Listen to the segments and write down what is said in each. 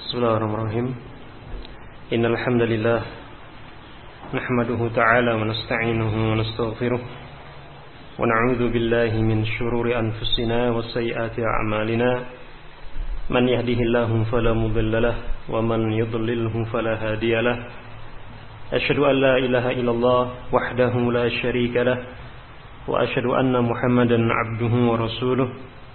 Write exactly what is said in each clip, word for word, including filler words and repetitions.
Bismillahirrahmanirrahim. Innal hamdalillah nahmaduhu ta'ala wa nasta'inuhu wa nastaghfiruh wa na'udzu billahi min shururi anfusina wa sayyiati a'malina. Man yahdihillahu fala mudilla lahu wa man yudlilhu fala hadiya lahu. Asyhadu an la ilaha illallah wahdahu la syarika lahu wa asyhadu anna Muhammadan 'abduhu wa rasuluh.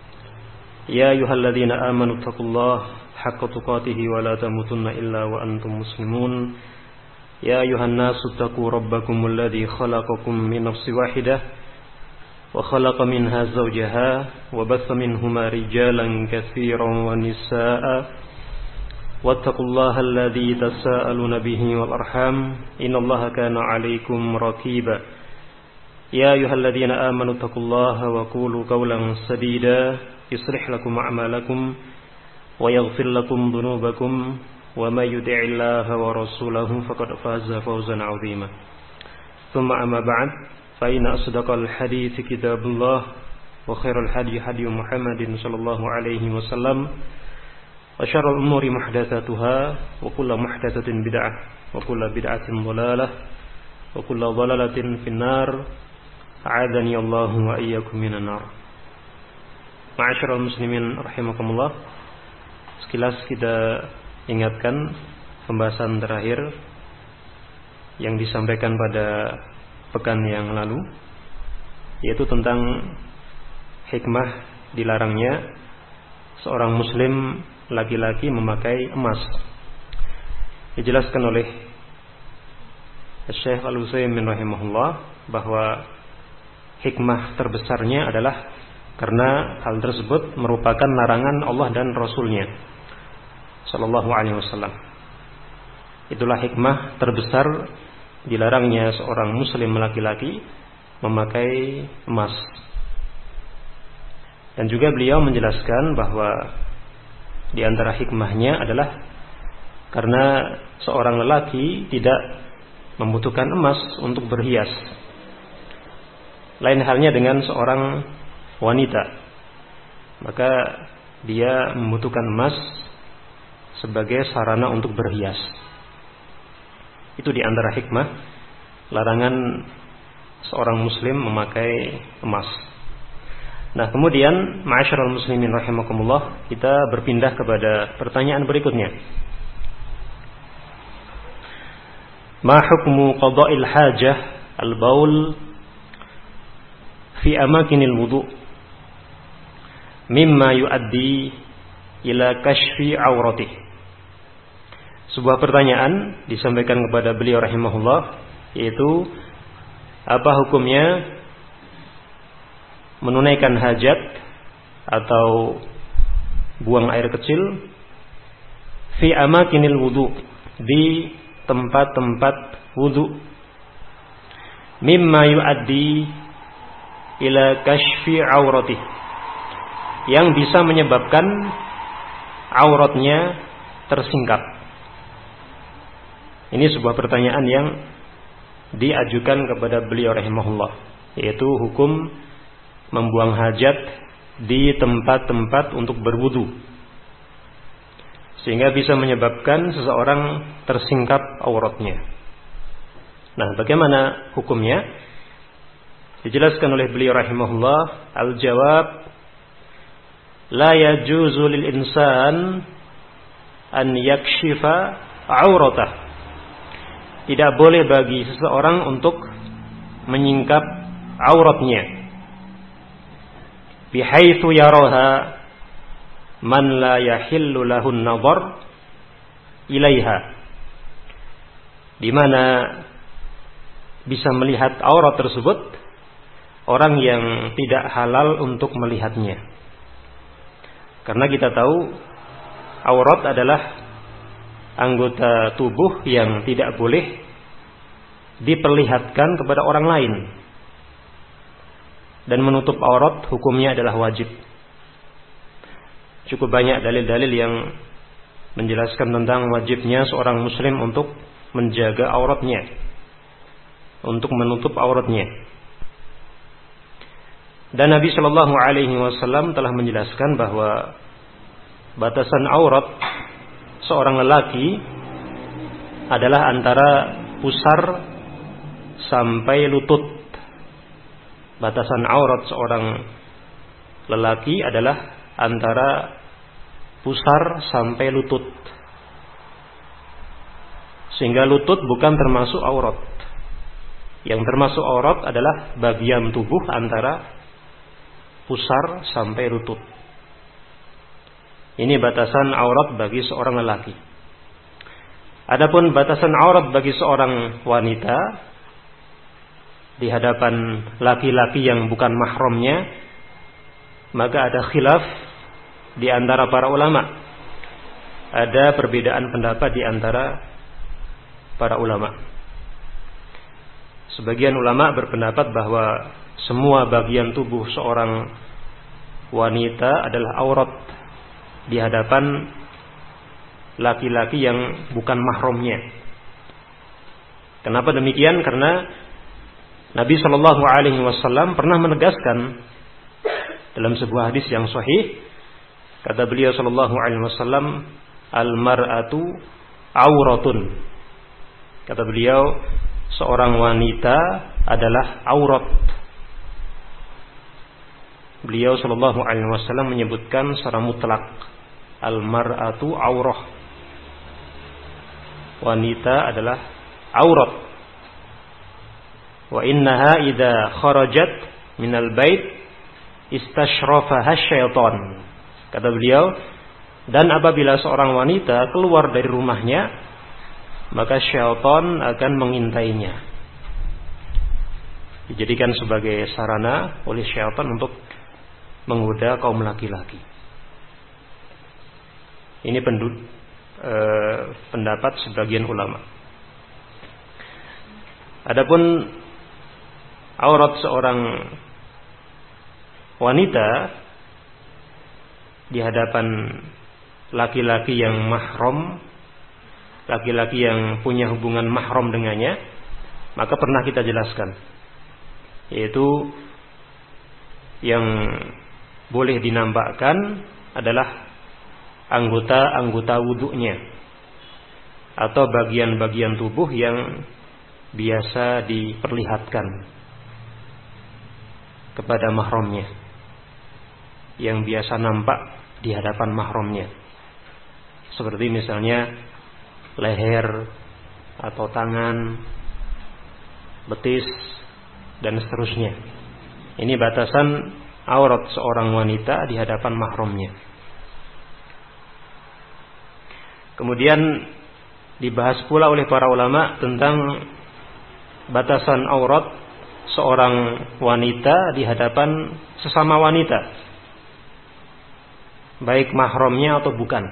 Ya ayyuhalladzina amanu taqullaha haqqa tuqatihi wa la tamutunna illa wa antum muslimun. Ya ayyuhan nasu taqu rabbakumul ladzi khalaqakum min nafsin wahidah wa khalaqa minha zawjaha wa batha minhuma rijalan katsiran wa nisaa'a wattaqullaha alladzi tasaaluna bihi wal arham innallaha kana 'alaykum raqiba. Ya ayyuhalladzina amanu taqullaha wa qulu qawlan sadida yuslih lakum a'malakum wa yaghfir lakum dhunubakum wa may yuti'illaha wa rasulahu faqad faza fawzan 'azima. Tsumma amma ba'd, fa inna asdaqal hadithi kitabullah wa khairal hadi hadi Muhammadin sallallahu alaihi wasallam wa syarrul umuri muhdatsatuha wa kullu muhdatsatin bid'ah wa kullu bid'atin dhalalah wa kullu dhalalatin finnar. A'adzani Allahu wa iyyakum minan nar. Ma'asyiral muslimin rahimakumullah. Sekilas kita ingatkan pembahasan terakhir yang disampaikan pada pekan yang lalu, yaitu tentang hikmah dilarangnya seorang muslim laki-laki memakai emas. Dijelaskan oleh Syekh Al-Utsaimin rahimahullah bahwa hikmah terbesarnya adalah karena hal tersebut merupakan larangan Allah dan Rasulnya Sallallahu Alaihi Wasallam. Itulah hikmah terbesar dilarangnya seorang muslim laki-laki memakai emas. Dan juga beliau menjelaskan bahwa di antara hikmahnya adalah karena seorang lelaki tidak membutuhkan emas untuk berhias. Lain halnya dengan seorang wanita, maka dia membutuhkan emas sebagai sarana untuk berhias. Itu di antara hikmah larangan seorang muslim memakai emas. Nah, kemudian ma'asyiral muslimin rahimakumullah, kita berpindah kepada pertanyaan berikutnya. Ma hukmu qada'il hajah al-baul fi amakinil wudu' mimma yuaddi ila kashfi auratih. Sebuah pertanyaan disampaikan kepada beliau rahimahullah, yaitu apa hukumnya menunaikan hajat atau buang air kecil fi amakinil wudu, di tempat-tempat wudu, mimma yuaddi ila kashfi auratih, yang bisa menyebabkan auratnya tersingkap. Ini sebuah pertanyaan yang diajukan kepada beliau rahimahullah, yaitu hukum membuang hajat di tempat-tempat untuk berwudu sehingga bisa menyebabkan seseorang tersingkap auratnya. Nah, bagaimana hukumnya? Dijelaskan oleh beliau rahimahullah, al-jawab la yajuzu lil insan an yakshifa auratah. Tidak boleh bagi seseorang untuk menyingkap auratnya, bihaitsu yaraha man la yahillu lahu an-nazar ilaiha, di mana bisa melihat aurat tersebut orang yang tidak halal untuk melihatnya. Karena kita tahu aurat adalah anggota tubuh yang tidak boleh diperlihatkan kepada orang lain, dan menutup aurat hukumnya adalah wajib. Cukup banyak dalil-dalil yang menjelaskan tentang wajibnya seorang muslim untuk menjaga auratnya, untuk menutup auratnya. Dan Nabi Shallallahu Alaihi Wasallam telah menjelaskan bahwa batasan aurat seorang lelaki adalah antara pusar sampai lutut. Batasan aurat seorang lelaki adalah antara pusar sampai lutut. Sehingga lutut bukan termasuk aurat. Yang termasuk aurat adalah bagian tubuh antara pusar sampai lutut. Ini batasan aurat bagi seorang lelaki. Adapun batasan aurat bagi seorang wanita di hadapan laki-laki yang bukan mahramnya, maka ada khilaf di antara para ulama. Ada perbedaan pendapat di antara para ulama. Sebagian ulama berpendapat bahwa semua bagian tubuh seorang wanita adalah aurat di hadapan laki-laki yang bukan mahramnya. Kenapa demikian? Karena Nabi Shallallahu Alaihi Wasallam pernah menegaskan dalam sebuah hadis yang sahih, kata beliau Shallallahu Alaihi Wasallam, al-mar'atu auratun. Kata beliau, seorang wanita adalah aurat. Beliau Shallallahu Alaihi Wasallam menyebutkan secara mutlak, al-mar'atu aurah. Wanita adalah aurat. Wa innaha idza kharajat minal bait istashrafaha syaitan. Kata beliau, dan apabila seorang wanita keluar dari rumahnya, maka syaitan akan mengintainya. Dijadikan sebagai sarana oleh syaitan untuk menggoda kaum laki-laki. Ini pendud, eh, pendapat sebagian ulama. Adapun aurat seorang wanita di hadapan laki-laki yang mahram, laki-laki yang punya hubungan mahram dengannya, maka pernah kita jelaskan, yaitu yang boleh dinampakkan adalah anggota-anggota wudhunya atau bagian-bagian tubuh yang biasa diperlihatkan kepada mahramnya, yang biasa nampak di hadapan mahramnya, seperti misalnya leher atau tangan, betis, dan seterusnya. Ini batasan aurat seorang wanita di hadapan mahramnya. Kemudian dibahas pula oleh para ulama tentang batasan aurat seorang wanita di hadapan sesama wanita, baik mahramnya atau bukan.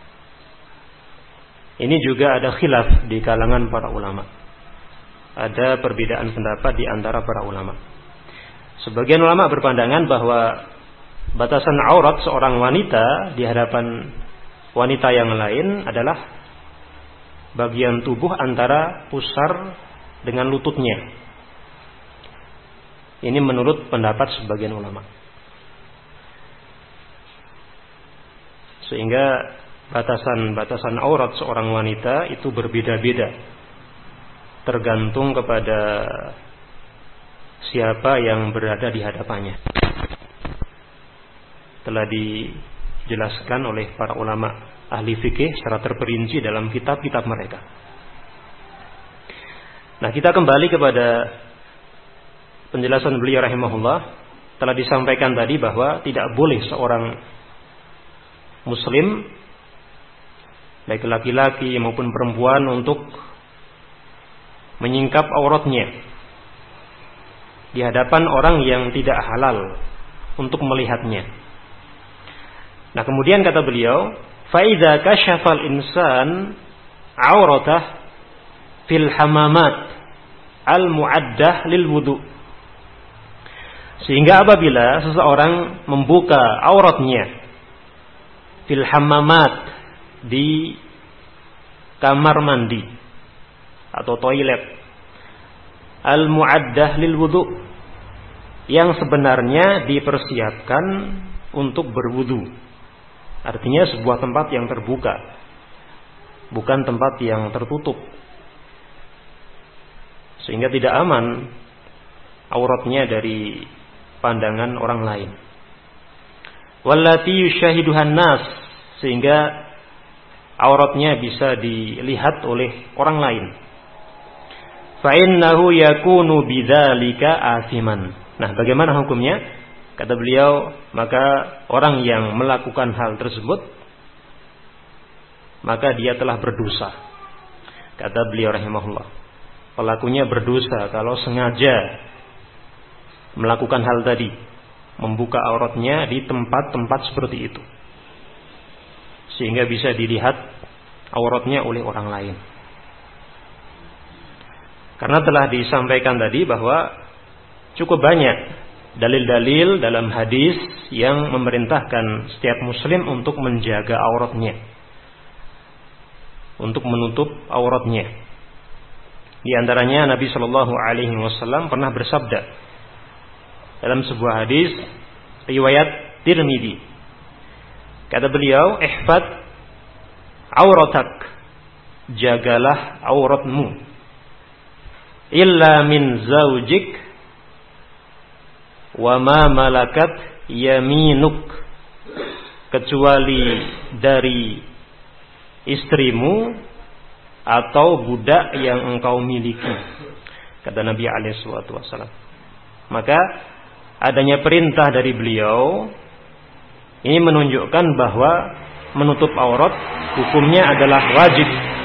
Ini juga ada khilaf di kalangan para ulama. Ada perbedaan pendapat di antara para ulama. Sebagian ulama berpandangan bahwa batasan aurat seorang wanita di hadapan wanita yang lain adalah bagian tubuh antara pusar dengan lututnya. Ini menurut pendapat sebagian ulama. Sehingga batasan-batasan aurat seorang wanita itu berbeda-beda, tergantung kepada siapa yang berada di hadapannya. Telah dijelaskan oleh para ulama ahli fikih secara terperinci dalam kitab-kitab mereka. Nah, kita kembali kepada penjelasan beliau rahimahullah. Telah disampaikan tadi bahwa tidak boleh seorang muslim, baik laki-laki maupun perempuan, untuk menyingkap auratnya di hadapan orang yang tidak halal untuk melihatnya. Nah, kemudian kata beliau, fa idza kashafal insan auratah fil hamamat al muaddah lil wudu. Sehingga apabila seseorang membuka auratnya fil hamamat, di kamar mandi atau toilet, al muaddah lil wudu, yang sebenarnya dipersiapkan untuk berwudu. Artinya sebuah tempat yang terbuka, bukan tempat yang tertutup, sehingga tidak aman auratnya dari pandangan orang lain. Wallati yushahiduhan nas, sehingga auratnya bisa dilihat oleh orang lain. Fa innahu yakunu bidzalika asiman. Nah, bagaimana hukumnya? Kata beliau, maka orang yang melakukan hal tersebut, maka dia telah berdosa. Kata beliau rahimahullah, pelakunya berdosa kalau sengaja melakukan hal tadi, membuka auratnya di tempat-tempat seperti itu, sehingga bisa dilihat auratnya oleh orang lain. Karena telah disampaikan tadi bahwa cukup banyak dalil-dalil dalam hadis yang memerintahkan setiap muslim untuk menjaga auratnya, untuk menutup auratnya. Di antaranya Nabi Shallallahu Alaihi Wasallam pernah bersabda dalam sebuah hadis riwayat Tirmidzi. Kata beliau, ihfad auratak, jagalah auratmu, illa min zaujik wa ma malakat yaminuk, kecuali dari istrimu atau budak yang engkau miliki, kata Nabi alaihi wasallam. Maka adanya perintah dari beliau ini menunjukkan bahwa menutup aurat hukumnya adalah wajib.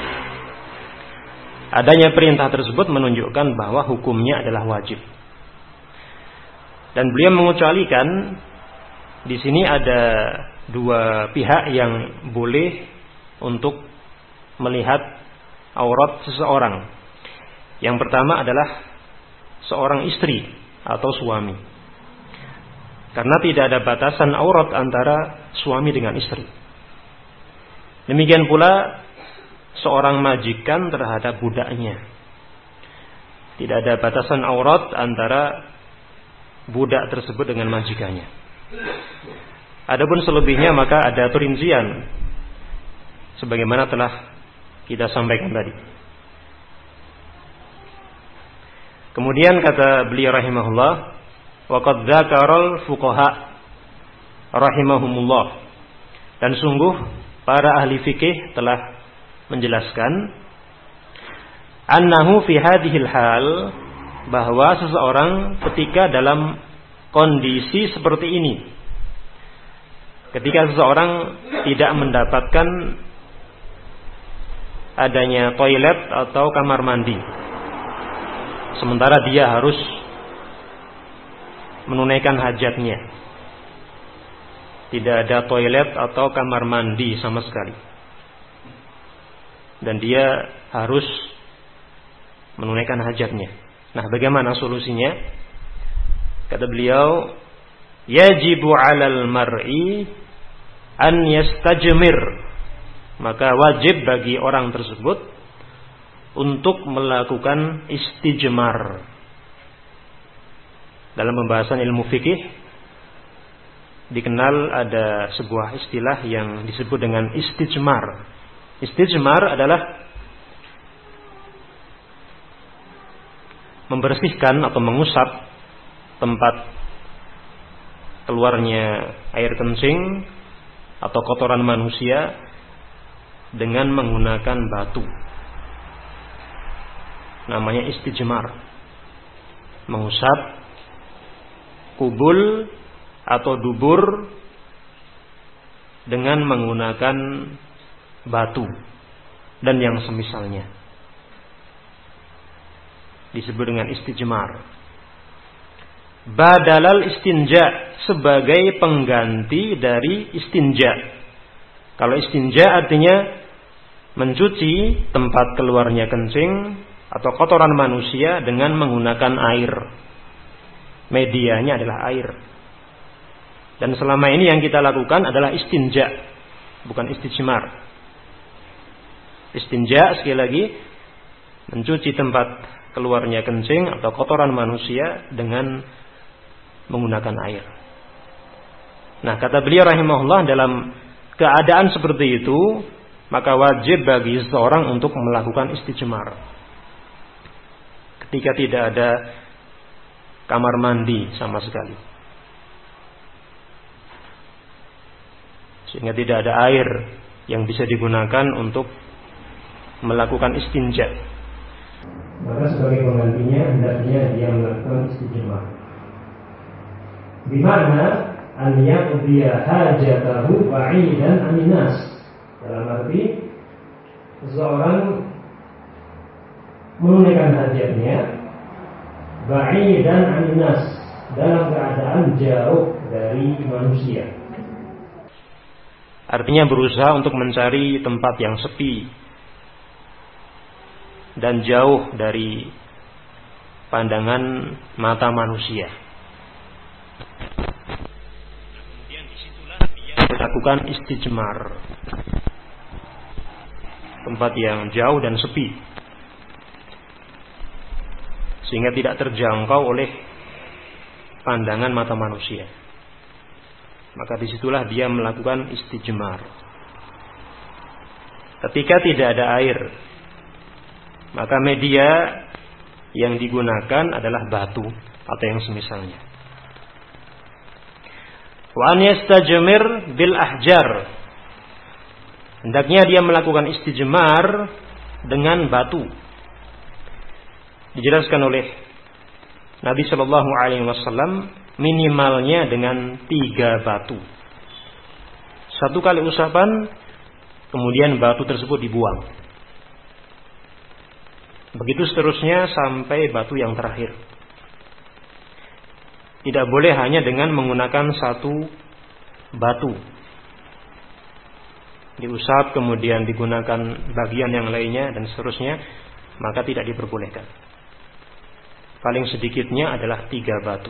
Adanya perintah tersebut menunjukkan bahwa hukumnya adalah wajib. Dan beliau mengecualikan di sini ada dua pihak yang boleh untuk melihat aurat seseorang. Yang pertama adalah seorang istri atau suami. Karena tidak ada batasan aurat antara suami dengan istri. Demikian pula seorang majikan terhadap budaknya. Tidak ada batasan aurat antara budak tersebut dengan majikannya. Adapun selebihnya maka ada perincian, sebagaimana telah kita sampaikan tadi. Kemudian kata beliau rahimahullah, wa qad dzakaral fuqaha rahimahumullah, dan sungguh para ahli fikih telah menjelaskan annahu fi hadhil hal, bahwa seseorang ketika dalam kondisi seperti ini, ketika seseorang tidak mendapatkan adanya toilet atau kamar mandi, sementara dia harus menunaikan hajatnya, tidak ada toilet atau kamar mandi sama sekali, dan dia harus menunaikan hajatnya. Nah, bagaimana solusinya? Kata beliau, yajibu 'alal mar'i an yastajmir, maka wajib bagi orang tersebut untuk melakukan istijmar. Dalam pembahasan ilmu fikih dikenal ada sebuah istilah yang disebut dengan istijmar. Istijmar adalah membersihkan atau mengusap tempat keluarnya air kencing atau kotoran manusia dengan menggunakan batu. Namanya istijmar. Mengusap kubul atau dubur dengan menggunakan batu dan yang semisalnya, disebut dengan istijmar. Badalal istinja, sebagai pengganti dari istinja. Kalau istinja artinya mencuci tempat keluarnya kencing atau kotoran manusia dengan menggunakan air. Medianya adalah air. Dan selama ini yang kita lakukan adalah istinja, bukan istijmar. Istinja sekali lagi mencuci tempat keluarnya kencing atau kotoran manusia dengan menggunakan air. Nah, kata beliau rahimahullah, dalam keadaan seperti itu maka wajib bagi seseorang untuk melakukan istijmar. Ketika tidak ada kamar mandi sama sekali, sehingga tidak ada air yang bisa digunakan untuk melakukan istinja, maka sebagai penggantinya hendaknya dia melakukan istijmar. Di mana an yaqdiya hajatahu ba'idan anin nas, dalam arti seseorang menunaikan hajatnya ba'idan anin nas, dalam keadaan jauh dari manusia. Artinya berusaha untuk mencari tempat yang sepi dan jauh dari pandangan mata manusia. Kemudian disitulah dia melakukan istijmar, tempat yang jauh dan sepi, sehingga tidak terjangkau oleh pandangan mata manusia. Maka disitulah dia melakukan istijmar. Ketika tidak ada air, maka media yang digunakan adalah batu atau yang semisalnya. Wa an yastajmir bil ahjar, hendaknya dia melakukan istijmar dengan batu. Dijelaskan oleh Nabi Shallallahu Alaihi Wasallam minimalnya dengan tiga batu. Satu kali usapan, kemudian batu tersebut dibuang. Begitu seterusnya sampai batu yang terakhir. Tidak boleh hanya dengan menggunakan satu batu. Diusap kemudian digunakan bagian yang lainnya dan seterusnya, maka tidak diperbolehkan. Paling sedikitnya adalah tiga batu.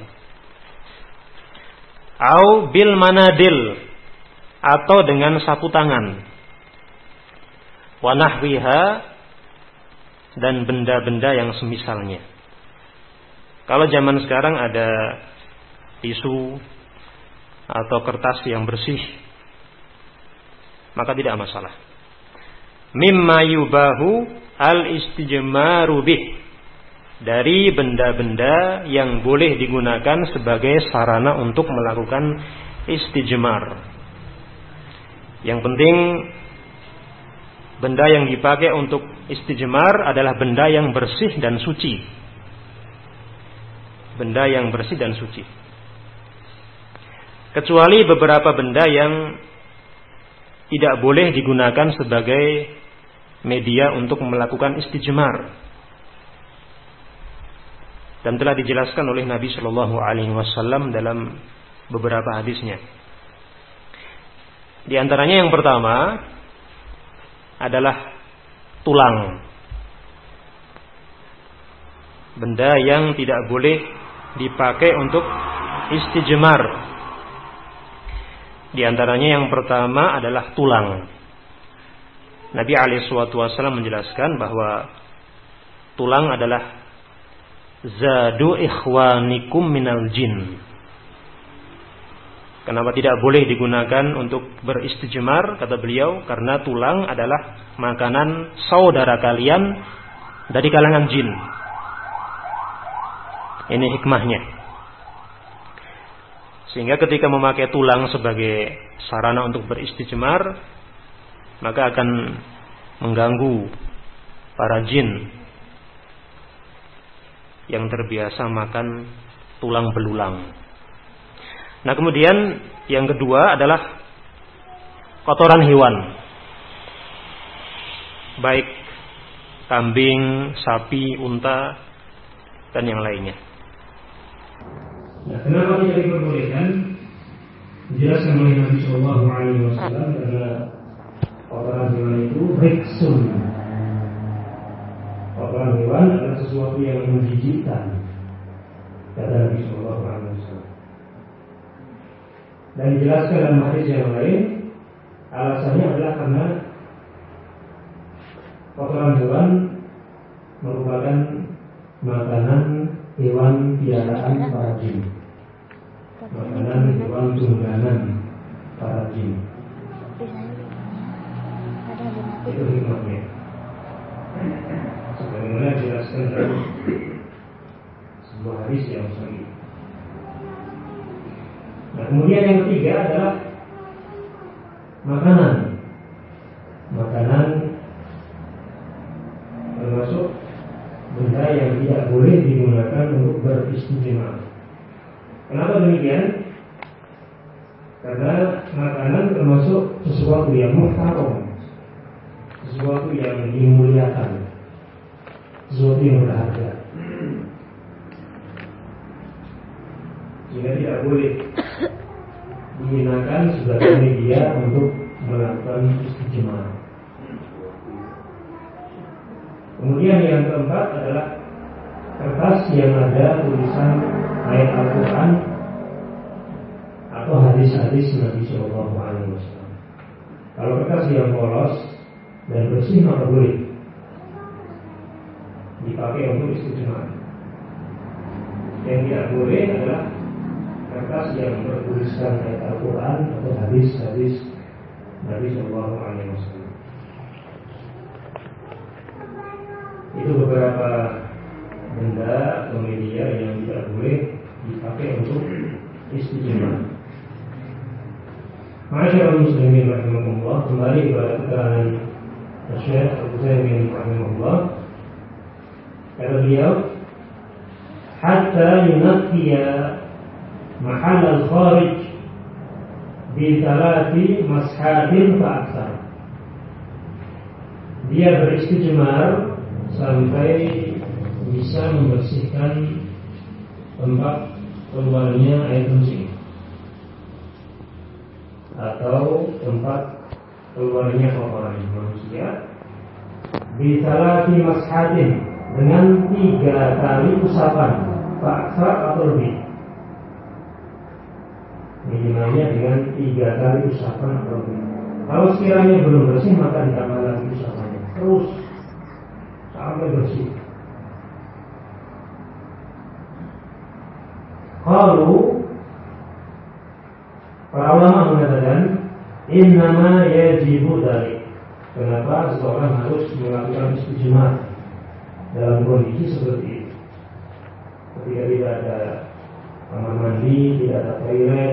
Au bil manadil, atau dengan sapu tangan. Wa nahwiha, dan benda-benda yang semisalnya. Kalau zaman sekarang ada tisu atau kertas yang bersih, maka tidak masalah. Mimma yubahu al-istijmaru bih, dari benda-benda yang boleh digunakan sebagai sarana untuk melakukan istijmar. Yang penting benda yang dipakai untuk istijmar adalah benda yang bersih dan suci. Benda yang bersih dan suci. Kecuali beberapa benda yang tidak boleh digunakan sebagai media untuk melakukan istijmar. Dan telah dijelaskan oleh Nabi Shallallahu Alaihi Wasallam dalam beberapa hadisnya. Di antaranya yang pertama adalah tulang. Benda yang tidak boleh dipakai untuk istijmar. Di antaranya yang pertama adalah tulang. Nabi alaihi wasallam menjelaskan bahwa tulang adalah zadu ikhwanikum minal jin. Kenapa tidak boleh digunakan untuk beristijmar, kata beliau? Karena tulang adalah makanan saudara kalian dari kalangan jin. Ini hikmahnya. Sehingga ketika memakai tulang sebagai sarana untuk beristijmar, maka akan mengganggu para jin yang terbiasa makan tulang belulang. Nah, kemudian yang kedua adalah kotoran hewan, baik kambing, sapi, unta, dan yang lainnya. Nah, kenapa tidak diperbolehkan? Dijelaskan oleh Nabi Shallallahu Alaihi Wasallam karena kotoran hewan itu riksun. Kotoran hewan adalah sesuatu yang menjijikkan, kata Nabi Shallallahu Alaihi Wasallam. Dan dijelaskan dalam hadis yang lain, alasannya adalah karena kotoran hewan merupakan makanan hewan piaraan para jin, makanan hewan tunggangan para jin. itu hikmahnya. Sebagaimana dijelaskan dalam sebuah hadis yang sahih. Nah, kemudian yang ketiga adalah makanan. Makanan termasuk benda yang tidak boleh digunakan untuk beristijmar. Kenapa demikian? Karena makanan termasuk sesuatu yang muhtaram, sesuatu yang dimuliakan, sesuatu yang berharga. Sehingga tidak boleh digunakan sebagai media untuk melakukan istijmar. Kemudian yang keempat adalah kertas yang ada tulisan ayat Al-Quran atau hadis-hadis Nabi Shallallahu Alaihi Wasallam. Kalau kertas yang polos dan bersih maka boleh dipakai untuk istijmar. Yang tidak boleh adalah kertas yang bertuliskan ayat Al-Quran atau hadis-hadis Nabi Shallallahu Alaihi Wasallam. Itu beberapa benda atau media yang tidak boleh dipakai untuk istijmar. Ma'asyiral muslimin rahimahullah, kembali kepada keterangan Syekh Al-Utsaimin rahimahullah. Kata beliau, hatta yunaffiya mahal al-kharij bi thalathi mashatin fa aktsar. Dia beristijmar sampai bisa membersihkan tempat keluarnya air kencing atau tempat keluarnya kotoran manusia bisalati mashatin dengan tiga kali usapan faksa atau lebih, minimalnya dengan tiga kali usapan atau lebih. Kalau sekiranya belum bersih maka ditambah lagi usapannya terus sampai bersih. Kalau para ulama mengatakan innama yajibu dzalik. Kenapa seseorang harus melakukan istijmar dalam kondisi seperti itu? Ketika tidak ada kamar mandi, tidak ada toilet,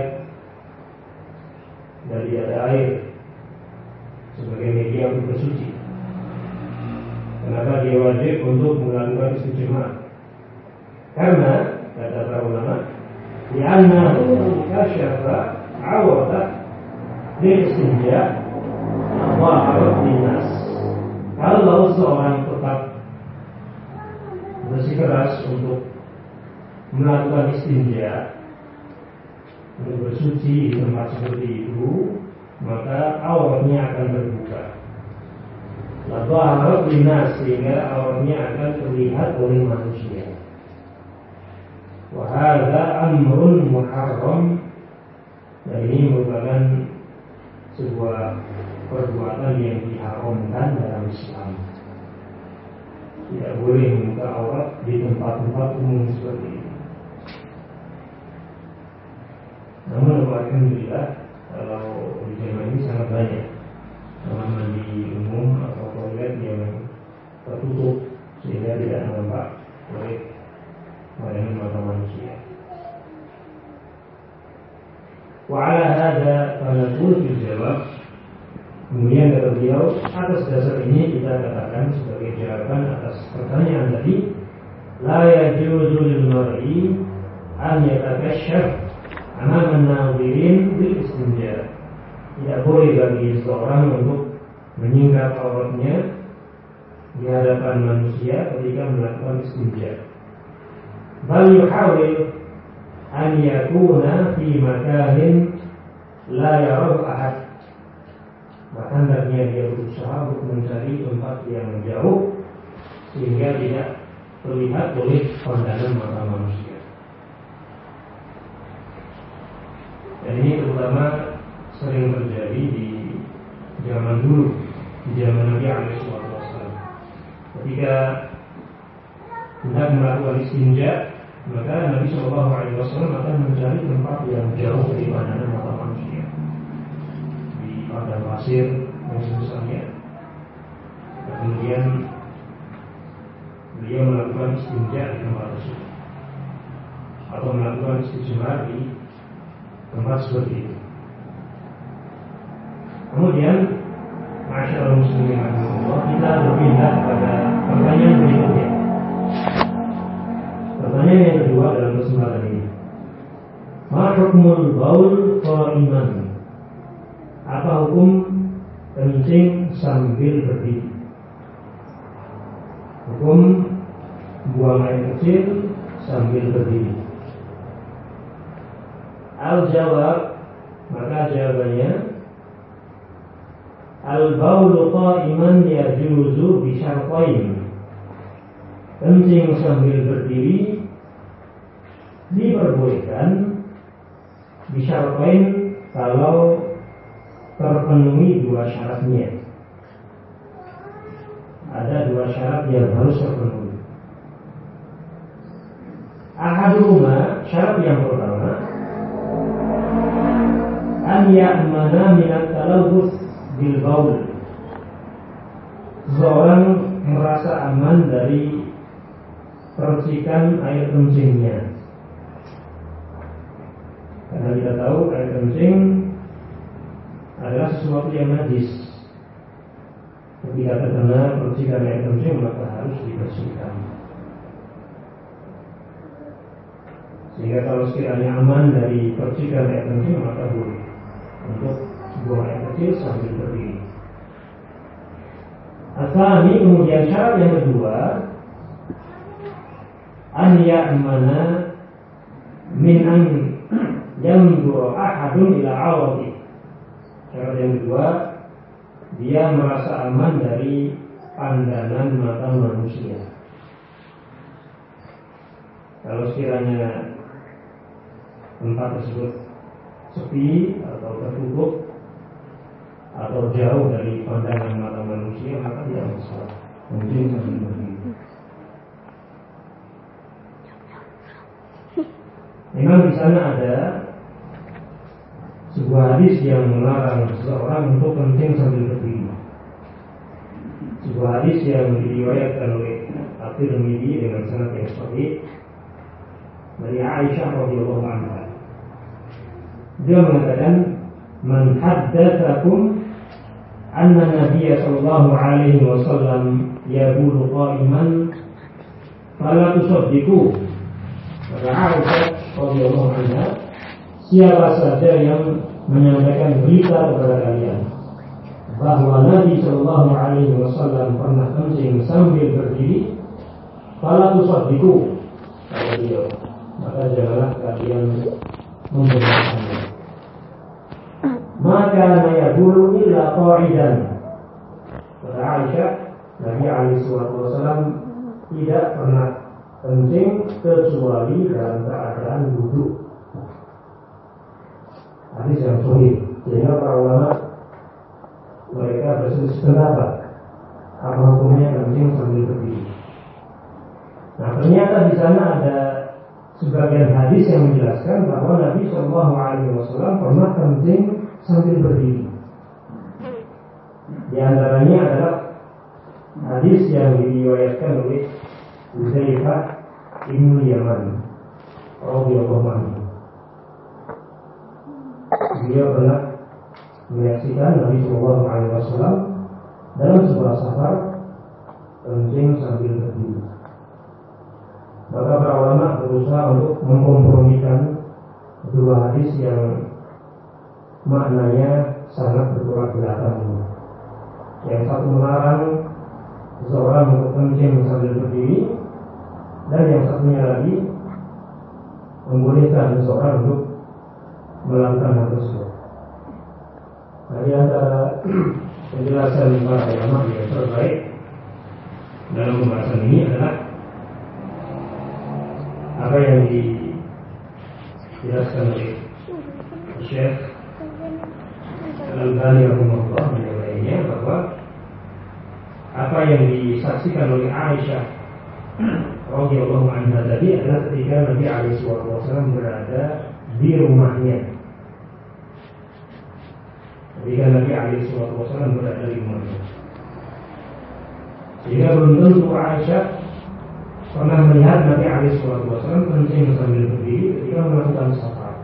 dan tidak ada air sebagai media untuk bersuci. Kenapa dia wajib untuk melakukan istijmar? Karena kata para ulama, li'annahu kasyafa 'awada lil-istinja wa 'awad linnas. Kalau seorang tetap bersikeras untuk melakukan istinja, untuk bersuci di tempat seperti itu, maka auratnya akan terbuka. Lalu aurat linnas, sehingga auratnya akan terlihat oleh manusia. Wahada amrun muharram, dan ini merupakan sebuah perbuatan yang diharamkan dalam Islam. Tidak boleh membuka aurat di tempat-tempat umum seperti ini. Namun alhamdulillah, kalau di zaman ini sangat banyak kamar mandi umum atau toilet yang tertutup sehingga tidak nampak oleh pandangan mata manusia. Wa ala hada fanaqul fil jawab. Kemudian kata beliau, atas dasar ini kita katakan sebagai jawaban atas pertanyaan tadi, la yajuzu lil mar'i an yatakashaf amama an-nadhirin bil istinja. Tidak boleh bagi seorang untuk menyingkap auratnya di hadapan manusia ketika melakukan istinja. Bal yuhawil an yakuna fi makanin la yarahu ahad. Bahkan hendaknya dia berusaha untuk mencari tempat yang jauh sehingga tidak terlihat oleh pandangan mata manusia. Dan ini terutama sering terjadi di zaman dulu, di zaman Nabi alaihi wasallam. Ketika hendak melakukan istinja, maka Nabi Shallallahu Alaihi Wasallam akan mencari tempat yang jauh dari pandangan mata manusia, di padang pasir dan sebagainya. melakukan istinja di tempat tersebut atau melakukan istijmar di tempat seperti itu. Kemudian, masyaallah muslimin rahimakumullah, kita berpindah pada pertanyaan berikutnya. Pertanyaan yang kedua dalam kesempatan ini, ma hukmul baul qa'iman? Apa hukum kencing sambil berdiri? Hukum buang air kecil sambil berdiri. Al-jawab, maka jawabannya, al-baulu qa'iman yajuzu bi syartain. Kencing sambil berdiri diperbolehkan bi syartain kalau terpenuhi dua syaratnya. Ada dua syarat yang harus terpenuhi. Ahaduhuma, syarat yang pertama, an ya'mana min at-talawwus bil baul. Seseorang merasa aman dari percikan air kencingnya. Karena kita tahu air kencing adalah sesuatu yang najis. Ketika terkena percikan air kencing maka harus dibersihkan. Sehingga kalau sekiranya aman dari percikan air kencing maka boleh untuk buang air kecil sambil berdiri. Asal ini kemudian syarat yang kedua, an ya'mana min an yanzura ahadun ila awrati. Syarat yang kedua, dia merasa aman dari pandangan mata manusia. Kalau sekiranya tempat tersebut sepi atau tertutup atau jauh dari pandangan mata manusia, maka tidak masalah. Mungkin sambil berdiri. Memang di sana ada sebuah hadis yang melarang seseorang untuk kencing sambil berdiri. Sebuah hadis yang diriwayatkan oleh At-Tirmidzi dengan sanad yang sahih dari Aisyah radhiyallahu anha. Dia mengatakan, "Man haddatsakum anna Nabiy sallallahu alaihi wasallam yaqulu qa'iman fala tusaddiqu." Maka Aisyah radhiyallahu anha, siapa saja yang menyampaikan berita kepada kalian bahwa Nabi sallallahu alaihi wasallam pernah kencing sambil berdiri, fala tusaddiqu, kata beliau, maka janganlah kalian membenarkannya. Maka nayabulu illa qa'idan. Kata Aisyah, Nabi alaihi wasallam tidak pernah kencing kecuali dalam keadaan duduk. Hadis yang sahih. Sehingga para ulama mereka berselisih pendapat apa hukumnya kencing sambil berdiri. Nah, ternyata di sana ada sebagian hadis yang menjelaskan bahwa Nabi Shallallahu Alaihi Wasallam pernah kencing sambil berdiri. Di antaranya adalah hadis yang diriwayatkan oleh Hudzaifah bin Yaman radhiyallahu anhu. Dia pernah menyaksikan Nabi Shallallahu Alaihi Wasallam dalam sebuah safar kencing sambil berdiri. Maka para ulama berusaha untuk mengkompromikan dua hadis yang maknanya sangat bertolak belakang. Yang satu melarang seseorang untuk kencing sambil berdiri, dan yang satunya lagi membolehkan seseorang untuk melakukan hal tersebut. Nah, di antara penjelasan para ulama yang terbaik dalam pembahasan ini adalah apa yang dijelaskan oleh Syekh Al-Albani rahimahullah mengenainya, bahwa apa yang disaksikan oleh Aisyah radhiyallahu anha tadi adalah ketika Nabi alaihi wasallam berada di rumahnya. Ketika Nabi alaihi wasallam berada di rumahnya, sehingga belum tentu Aisyah pernah melihat Nabi alaihi wasallam kencing sambil berdiri ketika melakukan safar.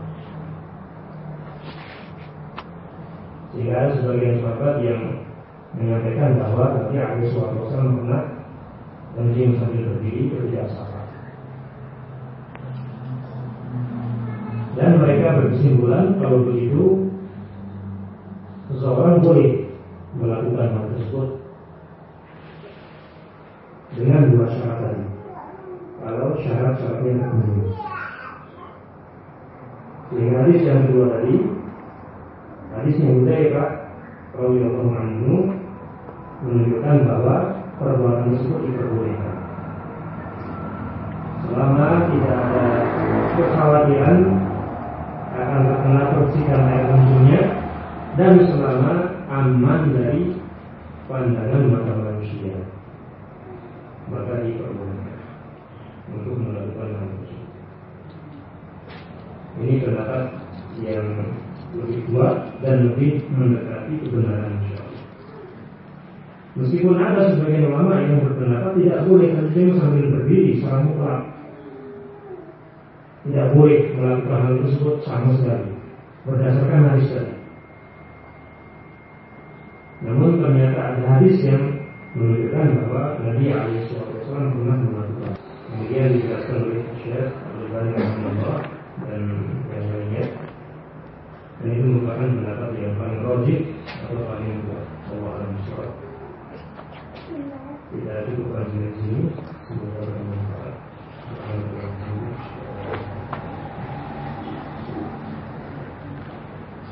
Sehingga ada sebagian sahabat yang menyampaikan bahwa Nabi alaihi wasallam pernah kencing sambil berdiri ketika safar. Dan mereka berkesimpulan kalau begitu seseorang boleh melakukan hal tersebut dengan dua syarat tadi. Kalau syarat-syaratnya terpenuhi. Dengan hadis yang kedua tadi, hadis yang Hudzaifah radhiyallahu anhu menunjukkan bahwa perbuatan tersebut diperbolehkan selama tidak ada kekhawatiran akan terkena percikan air kencingnya dan selama aman dari pandangan mata manusia, maka diperbolehkan untuk melakukan hal tersebut. Ini pendapat yang lebih kuat dan lebih mendekati kebenaran insyaallah. Meskipun ada sebagian ulama yang berpendapat tidak boleh kencing sambil berdiri secara mutlak, tidak boleh melakukan hal tersebut sama sekali berdasarkan hadis tadi. Namun ternyata ada hadis yang menunjukkan bahwa Nabi alaihi wasallam pernah melakukan. Kemudian dijelaskan oleh Syekh Al-Albani rahimahullah dan yang lainnya. Dan itu merupakan pendapat yang paling logik atau paling kuat. Allah alam. Kita cukupkan di sini.